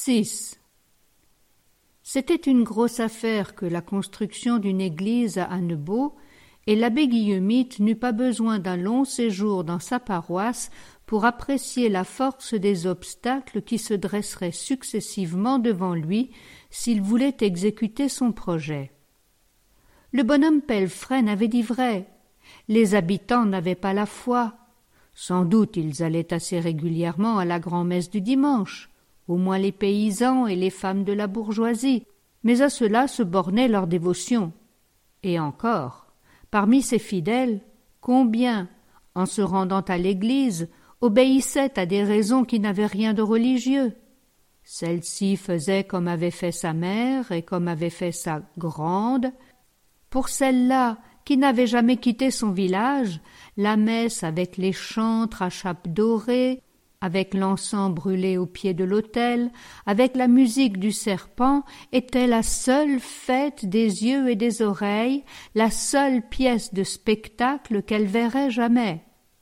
6. C'était une grosse affaire que la construction d'une église à Annebault, et l'abbé Guillemite n'eut pas besoin d'un long séjour dans sa paroisse pour apprécier la force des obstacles qui se dresseraient successivement devant lui s'il voulait exécuter son projet. Le bonhomme Pelfrène avait dit vrai. Les habitants n'avaient pas la foi. Sans doute ils allaient assez régulièrement à la grand-messe du dimanche, au moins les paysans et les femmes de la bourgeoisie, mais à cela se bornait leur dévotion. Et encore, parmi ces fidèles, combien, en se rendant à l'église, obéissaient à des raisons qui n'avaient rien de religieux? Celle-ci faisait comme avait fait sa mère et comme avait fait sa grande. Pour celle-là, qui n'avait jamais quitté son village, la messe avec les chantres à chape dorée, avec l'encens brûlé au pied de l'autel, avec la musique du serpent, était la seule fête des yeux et des oreilles, la seule pièce de spectacle qu'elle verrait jamais.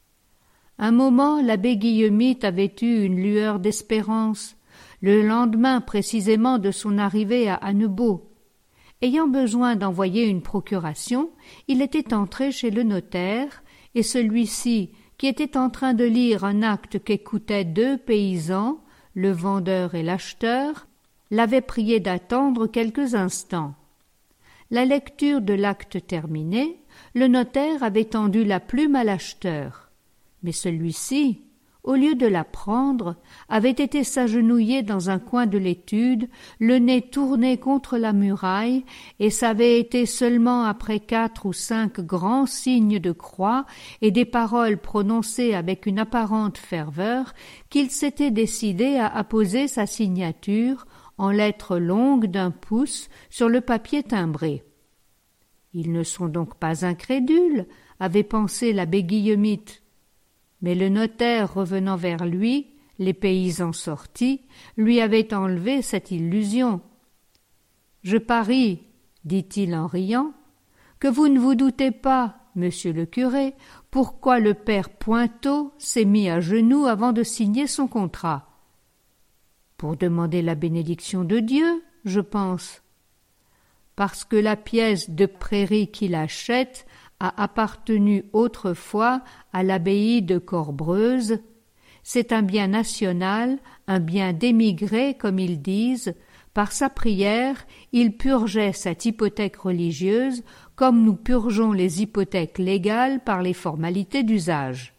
Un moment, l'abbé Guillemite avait eu une lueur d'espérance, le lendemain précisément de son arrivée à Annebault. Ayant besoin d'envoyer une procuration, il était entré chez le notaire, et celui-ci, qui était en train de lire un acte qu'écoutaient 2 paysans, le vendeur et l'acheteur, l'avait prié d'attendre quelques instants. La lecture de l'acte terminée, le notaire avait tendu la plume à l'acheteur, mais celui-ci, au lieu de la prendre, avait été s'agenouiller dans un coin de l'étude, le nez tourné contre la muraille, et c'avait été seulement après 4 ou 5 grands signes de croix et des paroles prononcées avec une apparente ferveur qu'il s'était décidé à apposer sa signature en lettres longues d'1 pouce sur le papier timbré. Ils ne sont donc pas incrédules, avait pensé l'abbé Guillemite. Mais le notaire, revenant vers lui, les paysans sortis, lui avait enlevé cette illusion. « Je parie, dit-il en riant, que vous ne vous doutez pas, monsieur le curé, pourquoi le père Pointeau s'est mis à genoux avant de signer son contrat. Pour demander la bénédiction de Dieu, je pense. Parce que la pièce de prairie qu'il achète a appartenu autrefois à l'abbaye de Corbreuse. C'est un bien national, un bien d'émigré, comme ils disent. Par sa prière, il purgeait cette hypothèque religieuse comme nous purgeons les hypothèques légales par les formalités d'usage.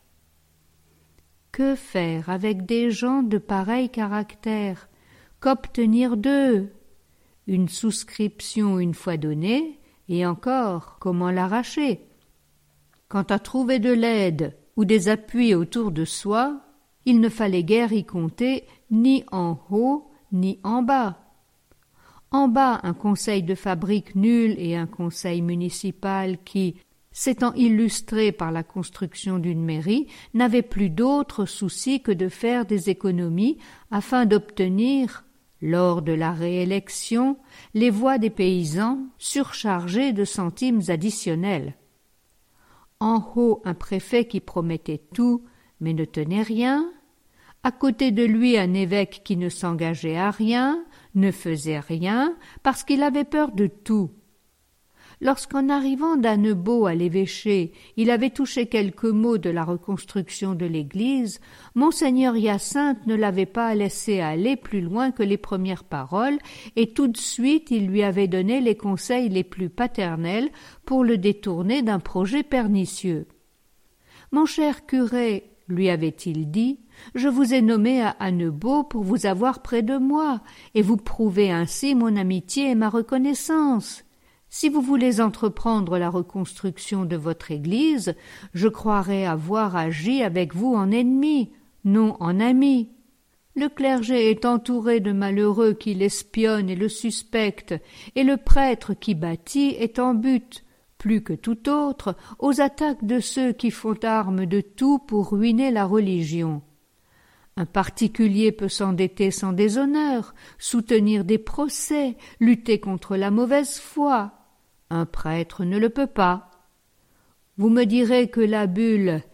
Que faire avec des gens de pareil caractère? Qu'obtenir d'eux? Une souscription une fois donnée, et encore, comment l'arracher? Quant à trouver de l'aide ou des appuis autour de soi, il ne fallait guère y compter ni en haut ni en bas. En bas, un conseil de fabrique nul et un conseil municipal qui, s'étant illustré par la construction d'une mairie, n'avait plus d'autre souci que de faire des économies afin d'obtenir, lors de la réélection, les voix des paysans surchargés de centimes additionnels. En haut, un préfet qui promettait tout, mais ne tenait rien. À côté de lui, un évêque qui ne s'engageait à rien, ne faisait rien, parce qu'il avait peur de tout. Lorsqu'en arrivant d'Annebault à l'évêché, il avait touché quelques mots de la reconstruction de l'église, monseigneur Hyacinthe ne l'avait pas laissé aller plus loin que les premières paroles, et tout de suite il lui avait donné les conseils les plus paternels pour le détourner d'un projet pernicieux. « Mon cher curé, lui avait-il dit, je vous ai nommé à Annebault pour vous avoir près de moi, et vous prouver ainsi mon amitié et ma reconnaissance. Si vous voulez entreprendre la reconstruction de votre église, je croirais avoir agi avec vous en ennemi, non en ami. Le clergé est entouré de malheureux qui l'espionnent et le suspectent, et le prêtre qui bâtit est en but, plus que tout autre, aux attaques de ceux qui font arme de tout pour ruiner la religion. Un particulier peut s'endetter sans déshonneur, soutenir des procès, lutter contre la mauvaise foi. Un prêtre ne le peut pas. Vous me direz que la bulle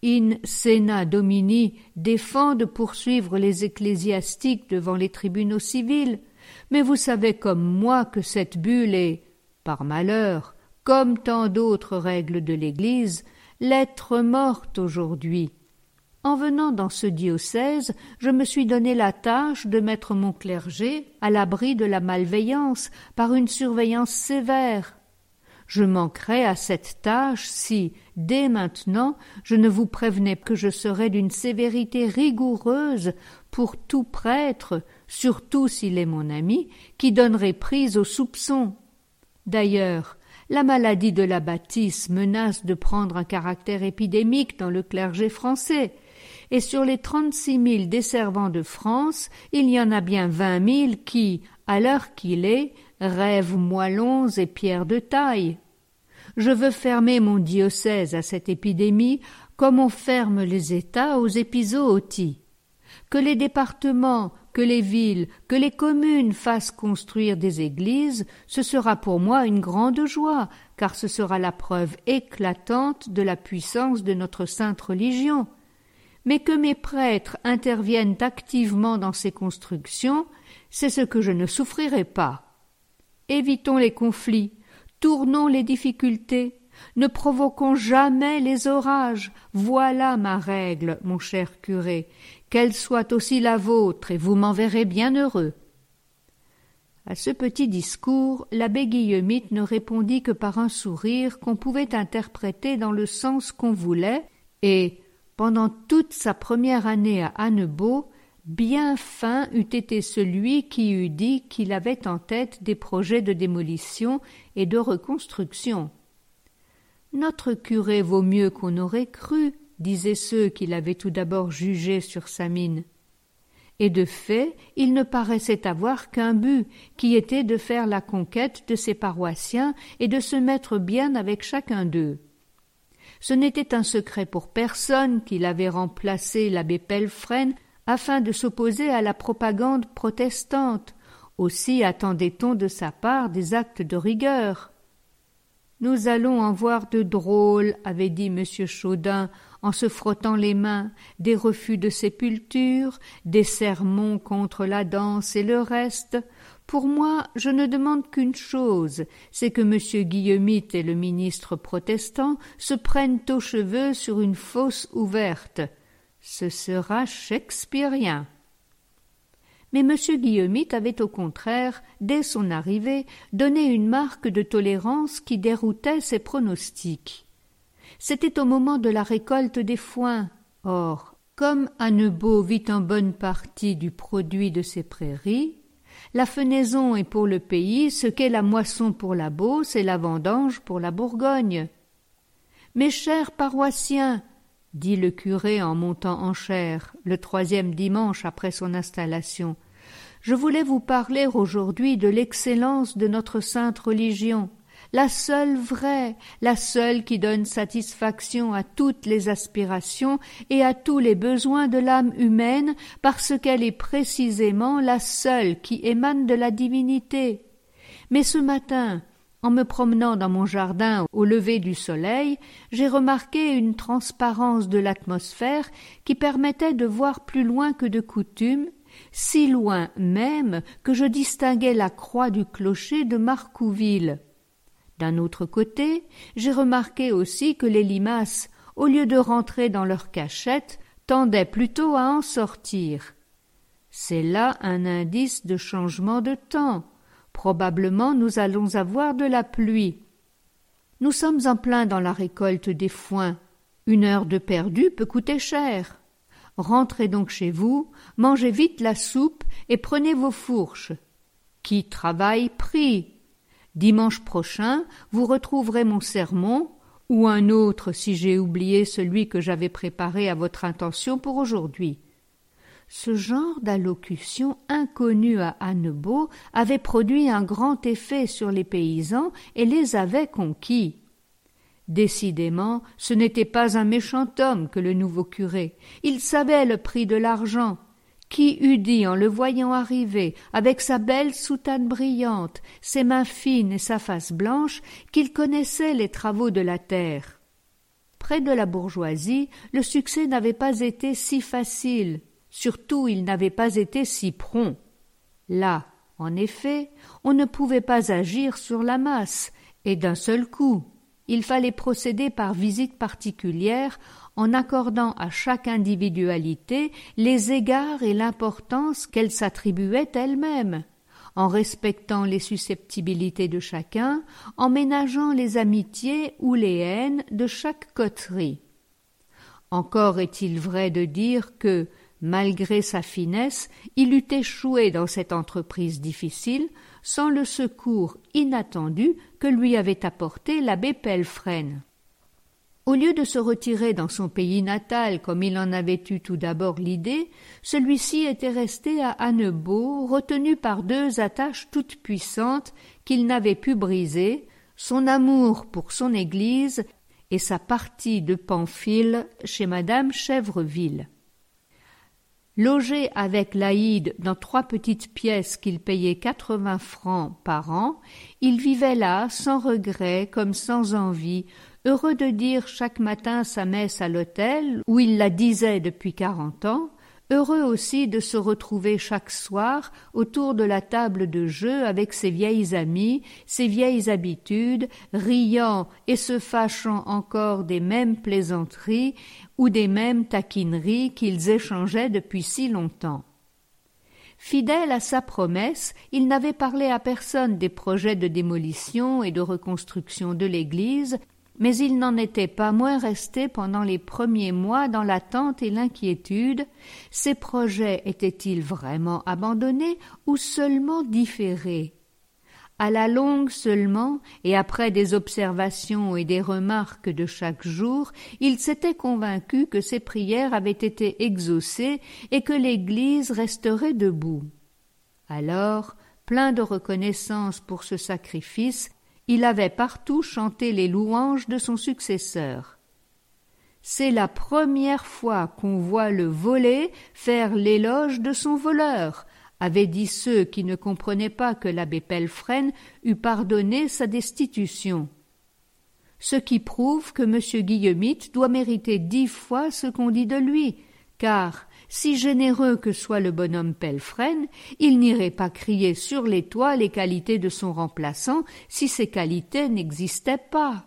in sena domini défend de poursuivre les ecclésiastiques devant les tribunaux civils, mais vous savez comme moi que cette bulle est, par malheur, comme tant d'autres règles de l'Église, lettre morte aujourd'hui. En venant dans ce diocèse, je me suis donné la tâche de mettre mon clergé à l'abri de la malveillance par une surveillance sévère. Je manquerais à cette tâche si, dès maintenant, je ne vous prévenais que je serais d'une sévérité rigoureuse pour tout prêtre, surtout s'il est mon ami, qui donnerait prise aux soupçons. D'ailleurs, la maladie de la bâtisse menace de prendre un caractère épidémique dans le clergé français, et sur les 36 000 desservants de France, il y en a bien 20 000 qui, à l'heure qu'il est, rêvent moellons et pierres de taille. Je veux fermer mon diocèse à cette épidémie comme on ferme les États aux épizooties. Que les départements, que les villes, que les communes fassent construire des églises, ce sera pour moi une grande joie, car ce sera la preuve éclatante de la puissance de notre sainte religion. Mais que mes prêtres interviennent activement dans ces constructions, c'est ce que je ne souffrirai pas. Évitons les conflits, tournons les difficultés, ne provoquons jamais les orages. Voilà ma règle, mon cher curé, qu'elle soit aussi la vôtre, et vous m'en verrez bien heureux. À ce petit discours, l'abbé Guillemite ne répondit que par un sourire qu'on pouvait interpréter dans le sens qu'on voulait, et, pendant toute sa première année à Annebault, bien fin eût été celui qui eût dit qu'il avait en tête des projets de démolition et de reconstruction. Notre curé vaut mieux qu'on aurait cru, disaient ceux qui l'avaient tout d'abord jugé sur sa mine. Et de fait, il ne paraissait avoir qu'un but, qui était de faire la conquête de ses paroissiens et de se mettre bien avec chacun d'eux. Ce n'était un secret pour personne qu'il avait remplacé l'abbé Pelfren afin de s'opposer à la propagande protestante. Aussi attendait-on de sa part des actes de rigueur. « Nous allons en voir de drôles, avait dit M. Chaudin, en se frottant les mains, des refus de sépulture, des sermons contre la danse et le reste. Pour moi, je ne demande qu'une chose, c'est que M. Guillemite et le ministre protestant se prennent aux cheveux sur une fosse ouverte. Ce sera shakespearien. » Mais M. Guillemite avait au contraire, dès son arrivée, donné une marque de tolérance qui déroutait ses pronostics. C'était au moment de la récolte des foins. Or, comme Annebault vit en bonne partie du produit de ses prairies, la fenaison est pour le pays ce qu'est la moisson pour la Beauce et la vendange pour la Bourgogne. « Mes chers paroissiens, » dit le curé en montant en chaire, le 3e dimanche après son installation, « je voulais vous parler aujourd'hui de l'excellence de notre sainte religion, la seule vraie, la seule qui donne satisfaction à toutes les aspirations et à tous les besoins de l'âme humaine, parce qu'elle est précisément la seule qui émane de la divinité. Mais ce matin, en me promenant dans mon jardin au lever du soleil, j'ai remarqué une transparence de l'atmosphère qui permettait de voir plus loin que de coutume, si loin même que je distinguais la croix du clocher de Marcouville. D'un autre côté, j'ai remarqué aussi que les limaces, au lieu de rentrer dans leur cachette, tendaient plutôt à en sortir. C'est là un indice de changement de temps. Probablement nous allons avoir de la pluie. Nous sommes en plein dans la récolte des foins. 1 heure de perdu peut coûter cher. Rentrez donc chez vous, mangez vite la soupe et prenez vos fourches. Qui travaille prie. Dimanche prochain, vous retrouverez mon sermon, ou un autre si j'ai oublié celui que j'avais préparé à votre intention pour aujourd'hui. Ce genre d'allocution inconnue à Annebault avait produit un grand effet sur les paysans et les avait conquis. Décidément, ce n'était pas un méchant homme que le nouveau curé. Il savait le prix de l'argent. Qui eût dit en le voyant arriver, avec sa belle soutane brillante, ses mains fines et sa face blanche, qu'il connaissait les travaux de la terre? près de la bourgeoisie, le succès n'avait pas été si facile, surtout il n'avait pas été si prompt. Là, en effet, on ne pouvait pas agir sur la masse, et d'un seul coup. Il fallait procéder par visite particulière en accordant à chaque individualité les égards et l'importance qu'elle s'attribuait elle-même, en respectant les susceptibilités de chacun, en ménageant les amitiés ou les haines de chaque coterie. Encore est-il vrai de dire que, malgré sa finesse, il eût échoué dans cette entreprise difficile sans le secours inattendu que lui avait apporté l'abbé Pelfrene. Au lieu de se retirer dans son pays natal comme il en avait eu tout d'abord l'idée, celui-ci était resté à Annebault, retenu par deux attaches toutes puissantes qu'il n'avait pu briser, son amour pour son église et sa partie de Pamphile chez madame Chèvreville. Logé avec Laïde dans 3 petites pièces qu'il payait 80 francs par an, il vivait là sans regret comme sans envie, heureux de dire chaque matin sa messe à l'autel, où il la disait depuis 40 ans, heureux aussi de se retrouver chaque soir autour de la table de jeu avec ses vieilles amies, ses vieilles habitudes, riant et se fâchant encore des mêmes plaisanteries ou des mêmes taquineries qu'ils échangeaient depuis si longtemps. Fidèle à sa promesse, il n'avait parlé à personne des projets de démolition et de reconstruction de l'église, mais il n'en était pas moins resté pendant les premiers mois dans l'attente et l'inquiétude. Ces projets étaient-ils vraiment abandonnés ou seulement différés? À la longue seulement, et après des observations et des remarques de chaque jour, il s'était convaincu que ses prières avaient été exaucées et que l'Église resterait debout. Alors, plein de reconnaissance pour ce sacrifice, il avait partout chanté les louanges de son successeur. « C'est la première fois qu'on voit le volé faire l'éloge de son voleur », avaient dit ceux qui ne comprenaient pas que l'abbé Pelfrene eût pardonné sa destitution. Ce qui prouve que M. Guillemite doit mériter 10 fois ce qu'on dit de lui, car, si généreux que soit le bonhomme Pelfrene, il n'irait pas crier sur les toits les qualités de son remplaçant si ces qualités n'existaient pas.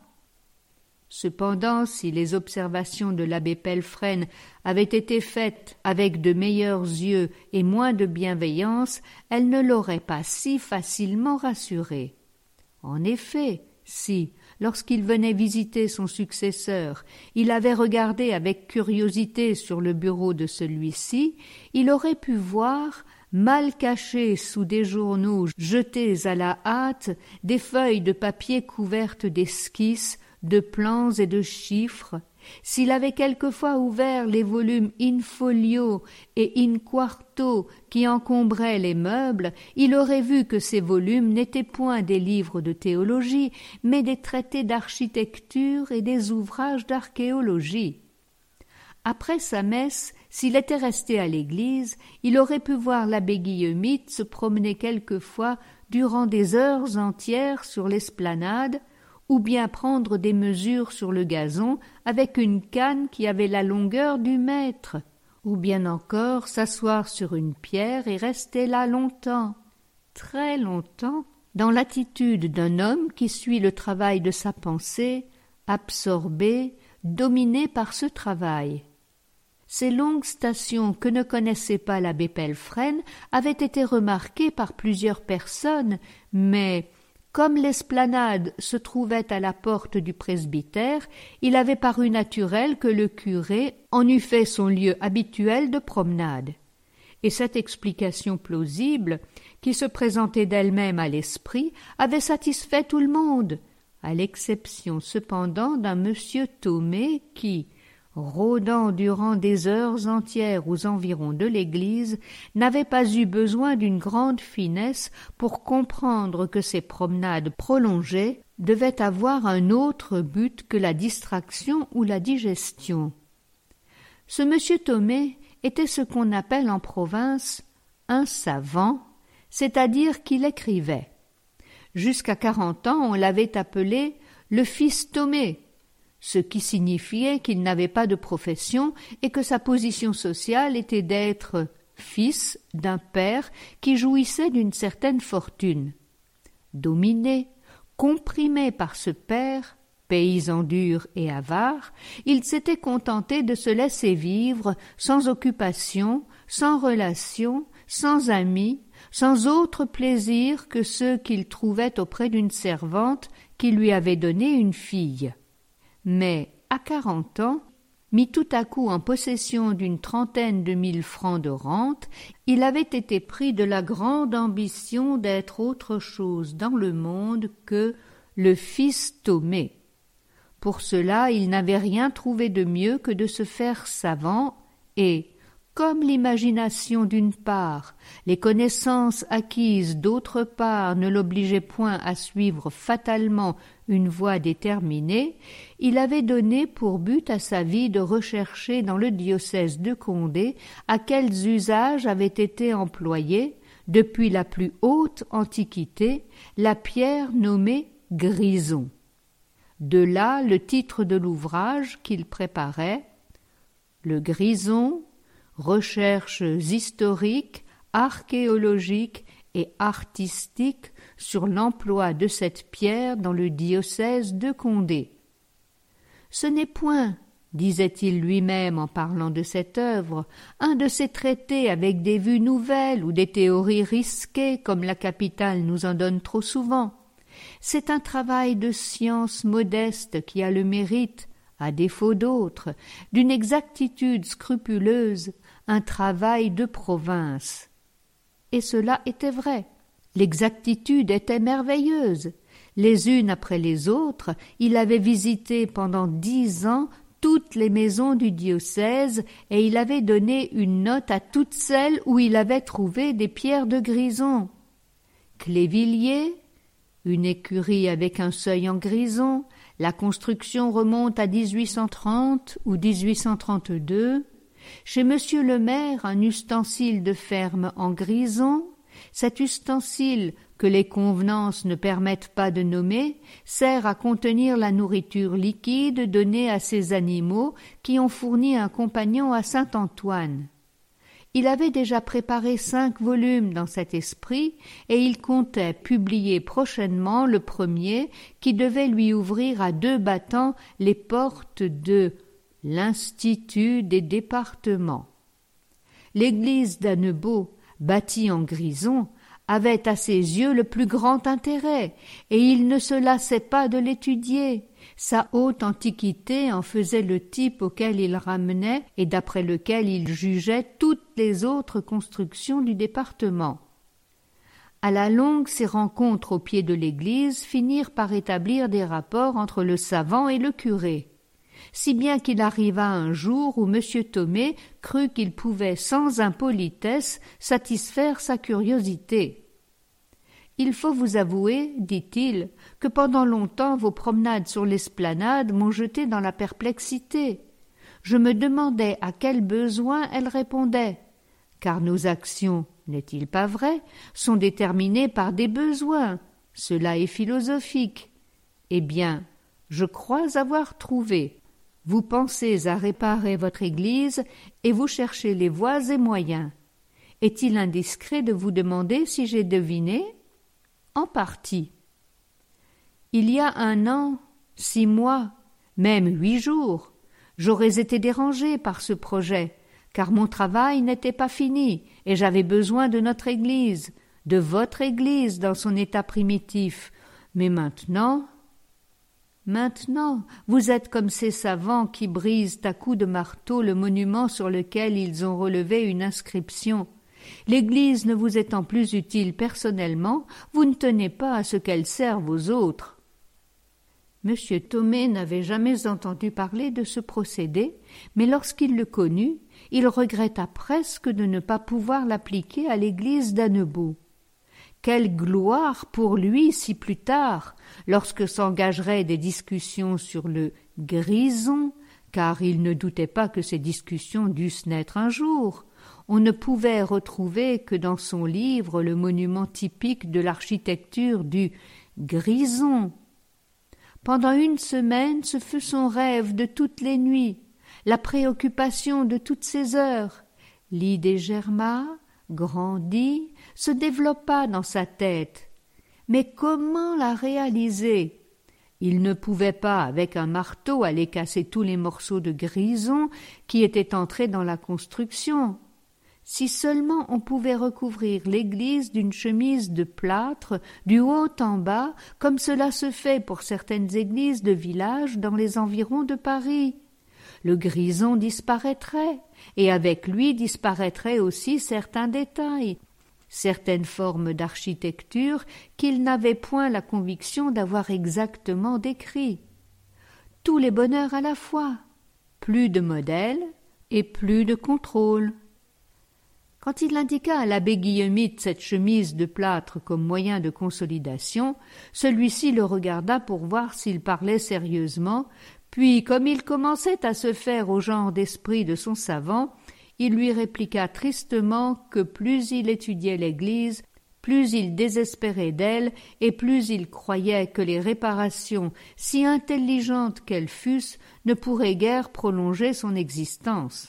Cependant, si les observations de l'abbé Pelfrene avaient été faites avec de meilleurs yeux et moins de bienveillance, elles ne l'auraient pas si facilement rassuré. En effet, si, lorsqu'il venait visiter son successeur, il avait regardé avec curiosité sur le bureau de celui-ci, il aurait pu voir, mal cachés sous des journaux jetés à la hâte, des feuilles de papier couvertes d'esquisses, de plans et de chiffres. S'il avait quelquefois ouvert les volumes in folio et in quarto qui encombraient les meubles, il aurait vu que ces volumes n'étaient point des livres de théologie, mais des traités d'architecture et des ouvrages d'archéologie. Après sa messe, s'il était resté à l'église, il aurait pu voir l'abbé Guillemite se promener quelquefois durant des heures entières sur l'esplanade, ou bien prendre des mesures sur le gazon avec une canne qui avait la longueur du mètre, ou bien encore s'asseoir sur une pierre et rester là longtemps, très longtemps, dans l'attitude d'un homme qui suit le travail de sa pensée, absorbé, dominé par ce travail. Ces longues stations que ne connaissait pas l'abbé Pelfrene avaient été remarquées par plusieurs personnes, mais comme l'esplanade se trouvait à la porte du presbytère, il avait paru naturel que le curé en eût fait son lieu habituel de promenade. Et cette explication plausible, qui se présentait d'elle-même à l'esprit, avait satisfait tout le monde, à l'exception cependant d'un monsieur Thomé qui, rôdant durant des heures entières aux environs de l'église, n'avait pas eu besoin d'une grande finesse pour comprendre que ces promenades prolongées devaient avoir un autre but que la distraction ou la digestion. Ce monsieur Thomé était ce qu'on appelle en province un savant, c'est-à-dire qu'il écrivait. Jusqu'à 40 ans, on l'avait appelé le fils Thomé. ce qui signifiait qu'il n'avait pas de profession et que sa position sociale était d'être fils d'un père qui jouissait d'une certaine fortune. Dominé, comprimé par ce père, paysan dur et avare, il s'était contenté de se laisser vivre sans occupation, sans relations, sans amis, sans autre plaisir que ceux qu'il trouvait auprès d'une servante qui lui avait donné une fille. Mais, à 40 ans, mis tout à coup en possession d'une 30 000 francs de rente, il avait été pris de la grande ambition d'être autre chose dans le monde que le fils Thomé. Pour cela, il n'avait rien trouvé de mieux que de se faire savant et, comme l'imagination d'une part, les connaissances acquises d'autre part ne l'obligeaient point à suivre fatalement une voie déterminée, il avait donné pour but à sa vie de rechercher dans le diocèse de Condé à quels usages avait été employée, depuis la plus haute antiquité, la pierre nommée grison. De là le titre de l'ouvrage qu'il préparait, le grison, recherches historiques, archéologiques et artistiques sur l'emploi de cette pierre dans le diocèse de Condé. Ce n'est point, disait-il lui-même en parlant de cette œuvre, un de ces traités avec des vues nouvelles ou des théories risquées comme la Capitale nous en donne trop souvent. C'est un travail de science modeste qui a le mérite, à défaut d'autres, d'une exactitude scrupuleuse, un travail de province. Et cela était vrai. L'exactitude était merveilleuse. Les unes après les autres, il avait visité pendant 10 ans toutes les maisons du diocèse et il avait donné une note à toutes celles où il avait trouvé des pierres de grison. Clévilliers, une écurie avec un seuil en grison, la construction remonte à 1830 ou 1832. Chez monsieur le maire, un ustensile de ferme en grison. Cet ustensile, que les convenances ne permettent pas de nommer, sert à contenir la nourriture liquide donnée à ces animaux qui ont fourni un compagnon à Saint-Antoine. Il avait déjà préparé 5 volumes dans cet esprit et il comptait publier prochainement le premier qui devait lui ouvrir à 2 battants les portes de l'Institut des départements. L'église d'Annebault, bâtie en grison, avait à ses yeux le plus grand intérêt, et il ne se lassait pas de l'étudier. Sa haute antiquité en faisait le type auquel il ramenait et d'après lequel il jugeait toutes les autres constructions du département. À la longue, ces rencontres au pied de l'église finirent par établir des rapports entre le savant et le curé, si bien qu'il arriva un jour où M. Thomé crut qu'il pouvait sans impolitesse satisfaire sa curiosité. « Il faut vous avouer, dit-il, que pendant longtemps vos promenades sur l'esplanade m'ont jeté dans la perplexité. Je me demandais à quels besoins elles répondaient, car nos actions, n'est-il pas vrai, sont déterminées par des besoins. Cela est philosophique. Eh bien, je crois avoir trouvé. Vous pensez à réparer votre église et vous cherchez les voies et moyens. Est-il indiscret de vous demander si j'ai deviné ? En partie. Il y a 1 an, 6 mois, même 8 jours, j'aurais été dérangé par ce projet, car mon travail n'était pas fini et j'avais besoin de notre église, de votre église dans son état primitif. Mais maintenant, vous êtes comme ces savants qui brisent à coups de marteau le monument sur lequel ils ont relevé une inscription. L'Église ne vous étant plus utile personnellement, vous ne tenez pas à ce qu'elle serve aux autres. M. Thomé n'avait jamais entendu parler de ce procédé, mais lorsqu'il le connut, il regretta presque de ne pas pouvoir l'appliquer à l'église d'Annebault. Quelle gloire pour lui si plus tard, lorsque s'engageraient des discussions sur le grison, car il ne doutait pas que ces discussions dussent naître un jour, on ne pouvait retrouver que dans son livre le monument typique de l'architecture du grison. Pendant une semaine, ce fut son rêve de toutes les nuits, la préoccupation de toutes ses heures. L'idée germa, grandit, se développa dans sa tête. Mais comment la réaliser? Il ne pouvait pas, avec un marteau, aller casser tous les morceaux de grison qui étaient entrés dans la construction. Si seulement on pouvait recouvrir l'église d'une chemise de plâtre, du haut en bas, comme cela se fait pour certaines églises de village dans les environs de Paris. Le grison disparaîtrait, et avec lui disparaîtraient aussi certains détails, certaines formes d'architecture qu'il n'avait point la conviction d'avoir exactement décrits. Tous les bonheurs à la fois, plus de modèles et plus de contrôle. Quand il indiqua à l'abbé Guillemite cette chemise de plâtre comme moyen de consolidation, celui-ci le regarda pour voir s'il parlait sérieusement, puis, comme il commençait à se faire au genre d'esprit de son savant, il lui répliqua tristement que plus il étudiait l'Église, plus il désespérait d'elle et plus il croyait que les réparations, si intelligentes qu'elles fussent, ne pourraient guère prolonger son existence.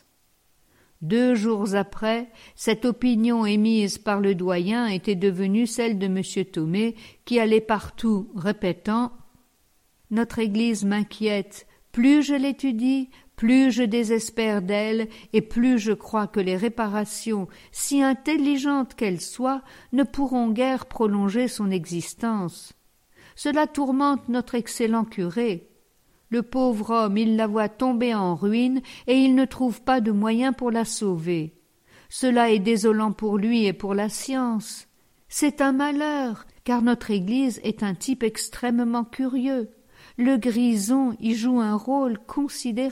2 jours après, cette opinion émise par le doyen était devenue celle de M. Thomé, qui allait partout répétant « Notre Église m'inquiète, plus je l'étudie, plus je désespère d'elle, et plus je crois que les réparations, si intelligentes qu'elles soient, ne pourront guère prolonger son existence. Cela tourmente notre excellent curé. Le pauvre homme, il la voit tomber en ruine, et il ne trouve pas de moyen pour la sauver. Cela est désolant pour lui et pour la science. C'est un malheur, car notre Église est un type extrêmement curieux. Le grison y joue un rôle considérable. »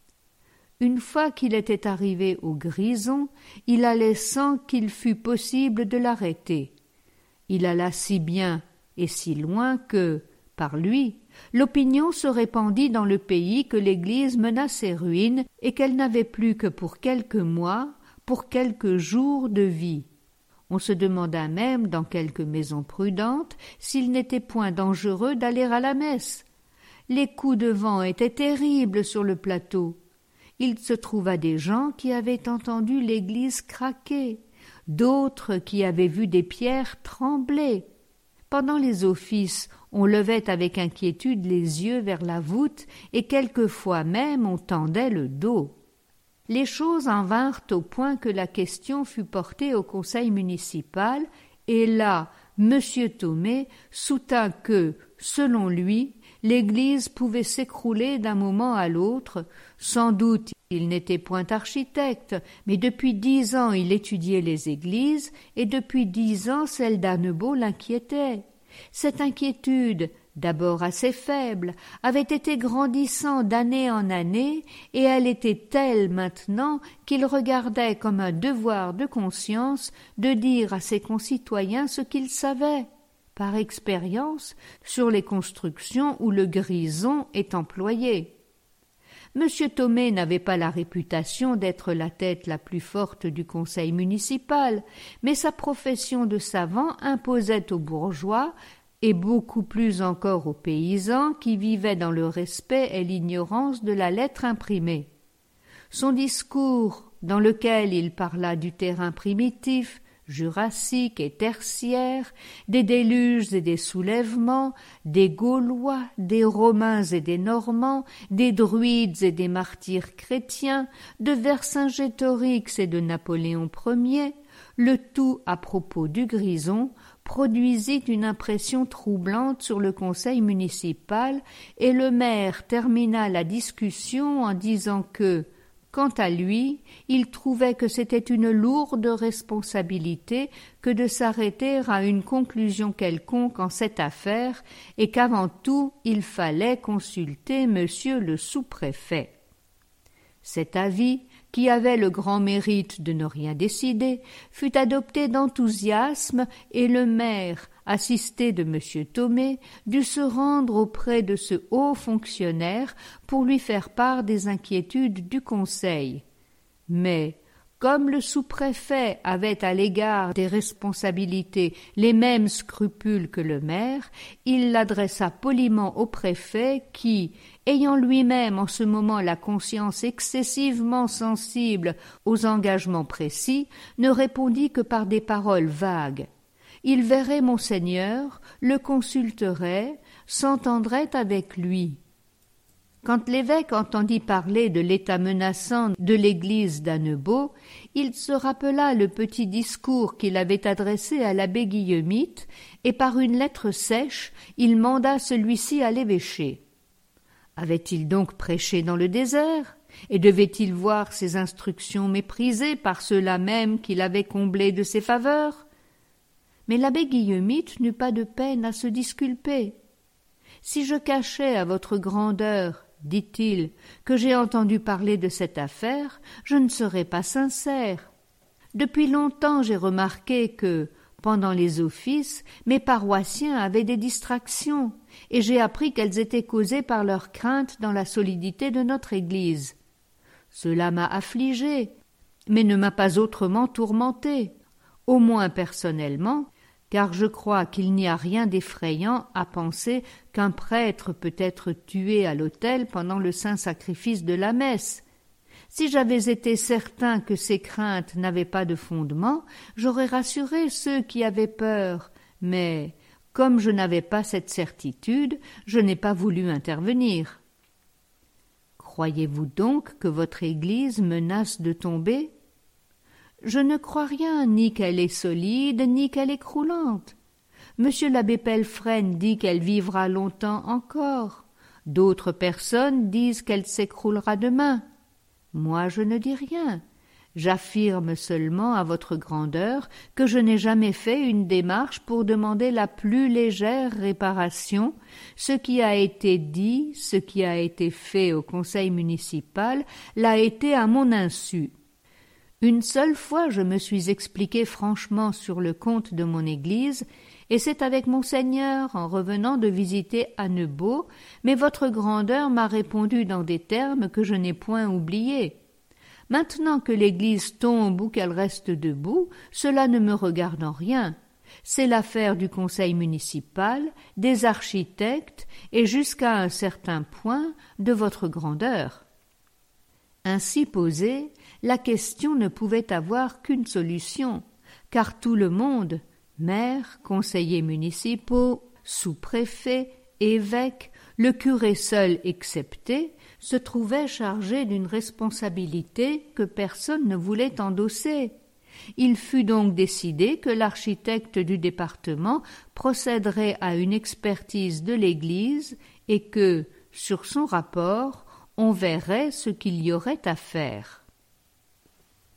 Une fois qu'il était arrivé au grison, il allait sans qu'il fût possible de l'arrêter. Il alla si bien et si loin que, par lui, l'opinion se répandit dans le pays que l'Église menaçait ruine et qu'elle n'avait plus que pour quelques mois, pour quelques jours de vie. On se demanda même, dans quelques maisons prudentes, s'il n'était point dangereux d'aller à la messe. Les coups de vent étaient terribles sur le plateau. Il se trouva des gens qui avaient entendu l'église craquer, d'autres qui avaient vu des pierres trembler. Pendant les offices, on levait avec inquiétude les yeux vers la voûte et quelquefois même on tendait le dos. Les choses en vinrent au point que la question fut portée au conseil municipal, et là, M. Thomé soutint que, selon lui, l'Église pouvait s'écrouler d'un moment à l'autre. Sans doute il n'était point architecte, mais depuis 10 ans il étudiait les églises, et depuis 10 ans celle d'Annebault l'inquiétait. Cette inquiétude, d'abord assez faible, avait été grandissant d'année en année, et elle était telle maintenant qu'il regardait comme un devoir de conscience de dire à ses concitoyens ce qu'il savait, par expérience, sur les constructions où le grison est employé. M. Thomé n'avait pas la réputation d'être la tête la plus forte du conseil municipal, mais sa profession de savant imposait aux bourgeois, et beaucoup plus encore aux paysans qui vivaient dans le respect et l'ignorance de la lettre imprimée. Son discours, dans lequel il parla du terrain primitif, jurassique et tertiaire, des déluges et des soulèvements, des Gaulois, des Romains et des Normands, des druides et des martyrs chrétiens, de Vercingétorix et de Napoléon Ier, le tout à propos du grison, produisit une impression troublante sur le conseil municipal, et le maire termina la discussion en disant que, quant à lui, il trouvait que c'était une lourde responsabilité que de s'arrêter à une conclusion quelconque en cette affaire, et qu'avant tout il fallait consulter monsieur le sous-préfet. Cet avis, qui avait le grand mérite de ne rien décider, fut adopté d'enthousiasme, et le maire, assisté de M. Thomé, dut se rendre auprès de ce haut fonctionnaire pour lui faire part des inquiétudes du conseil. Mais, Comme le sous-préfet avait à l'égard des responsabilités les mêmes scrupules que le maire, il l'adressa poliment au préfet qui, ayant lui-même en ce moment la conscience excessivement sensible aux engagements précis, ne répondit que par des paroles vagues. Il verrait Monseigneur, le consulterait, s'entendrait avec lui. Quand l'évêque entendit parler de l'état menaçant de l'église d'Annebault, il se rappela le petit discours qu'il avait adressé à l'abbé Guillemite, et par une lettre sèche, il manda celui-ci à l'évêché. Avait-il donc prêché dans le désert, et devait-il voir ses instructions méprisées par ceux-là même qu'il avait comblés de ses faveurs? Mais l'abbé Guillemite n'eut pas de peine à se disculper. « Si je cachais à votre grandeur, dit-il, que j'ai entendu parler de cette affaire, je ne serais pas sincère. Depuis longtemps j'ai remarqué que, pendant les offices, mes paroissiens avaient des distractions, et j'ai appris qu'elles étaient causées par leur crainte dans la solidité de notre Église. Cela m'a affligé, mais ne m'a pas autrement tourmenté, au moins personnellement, car je crois qu'il n'y a rien d'effrayant à penser qu'un prêtre peut être tué à l'autel pendant le saint sacrifice de la messe. Si j'avais été certain que ces craintes n'avaient pas de fondement, j'aurais rassuré ceux qui avaient peur, mais, comme je n'avais pas cette certitude, je n'ai pas voulu intervenir. Croyez-vous donc que votre Église menace de tomber ? Je ne crois rien, ni qu'elle est solide, ni qu'elle est croulante. Monsieur l'abbé Pelfrène dit qu'elle vivra longtemps encore. D'autres personnes disent qu'elle s'écroulera demain. Moi, je ne dis rien. J'affirme seulement à votre grandeur que je n'ai jamais fait une démarche pour demander la plus légère réparation. Ce qui a été dit, ce qui a été fait au conseil municipal, l'a été à mon insu. Une seule fois je me suis expliqué franchement sur le compte de mon Église, et c'est avec Monseigneur en revenant de visiter Annebault, mais votre grandeur m'a répondu dans des termes que je n'ai point oubliés. Maintenant que l'Église tombe ou qu'elle reste debout, cela ne me regarde en rien. C'est l'affaire du conseil municipal, des architectes et jusqu'à un certain point de votre grandeur. Ainsi posée, la question ne pouvait avoir qu'une solution, car tout le monde, maires, conseillers municipaux, sous-préfets, évêques, le curé seul excepté, se trouvait chargé d'une responsabilité que personne ne voulait endosser. Il fut donc décidé que l'architecte du département procéderait à une expertise de l'Église et que, sur son rapport, on verrait ce qu'il y aurait à faire.